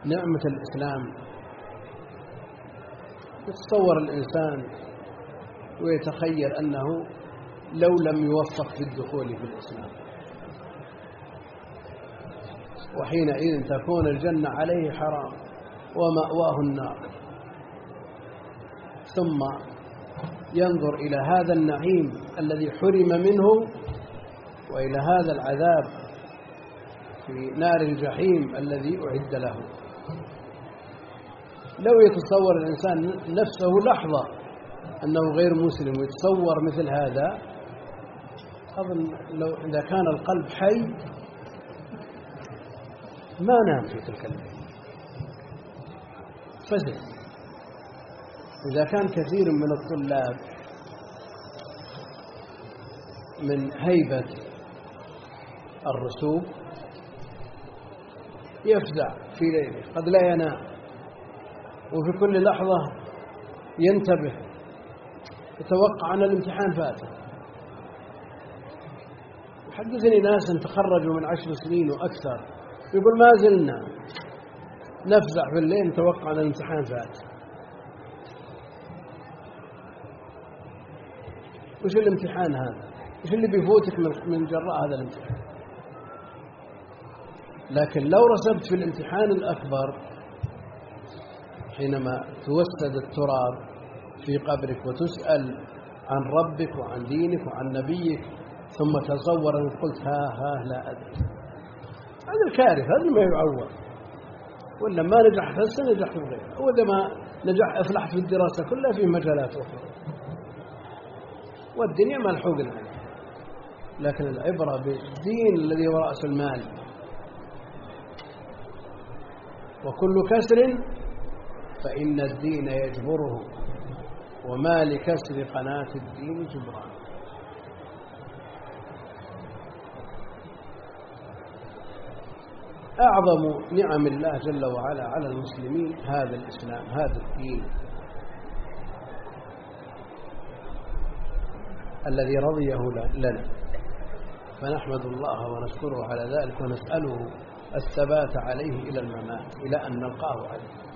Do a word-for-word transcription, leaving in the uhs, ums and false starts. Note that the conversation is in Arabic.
نعمة الإسلام يتصور الإنسان ويتخيل أنه لو لم يوفق في الدخول في الإسلام وحينئذ تكون الجنة عليه حرام ومأواه النار، ثم ينظر إلى هذا النعيم الذي حرم منه وإلى هذا العذاب في نار الجحيم الذي أعد له. لو يتصور الإنسان نفسه لحظة أنه غير مسلم ويتصور مثل هذا، أظن لو إذا كان القلب حي ما نام في تلك الليلة فزع. إذا كان كثير من الطلاب من هيبة الرسوب يفزع في ليله، قد لا ينام، وفي كل لحظة ينتبه، يتوقع أن الامتحان فاته. حدثني ناس تخرجوا من عشر سنين وأكثر يقول ما زلنا نفزع في الليل نتوقع أن الامتحان فات. وش الامتحان هذا؟ وش اللي بيفوتك من جراء هذا الامتحان؟ لكن لو رسبت في الامتحان الأكبر حينما توسد التراب في قبرك وتسأل عن ربك وعن دينك وعن نبيك، ثم تصور أن قلت ها ها لا أدري، هذا الكارثة، هذا ما يعوض. ولا ما نجح فلسة نجح في غيره، وإذا ما نجح أفلح في الدراسة كلها في مجالات أخرى، والدنيا ملحوقنا. لكن العبرة بالدين الذي هو رأس المال، وكل كسر فإن الدين يجبره، وما لكسر قناة الدين جبران. أعظم نعم الله جل وعلا على المسلمين هذا الإسلام، هذا الدين الذي رضيه لنا، فنحمد الله ونشكره على ذلك ونسأله الثبات عليه إلى الممات، إلى أن نلقاه عليه.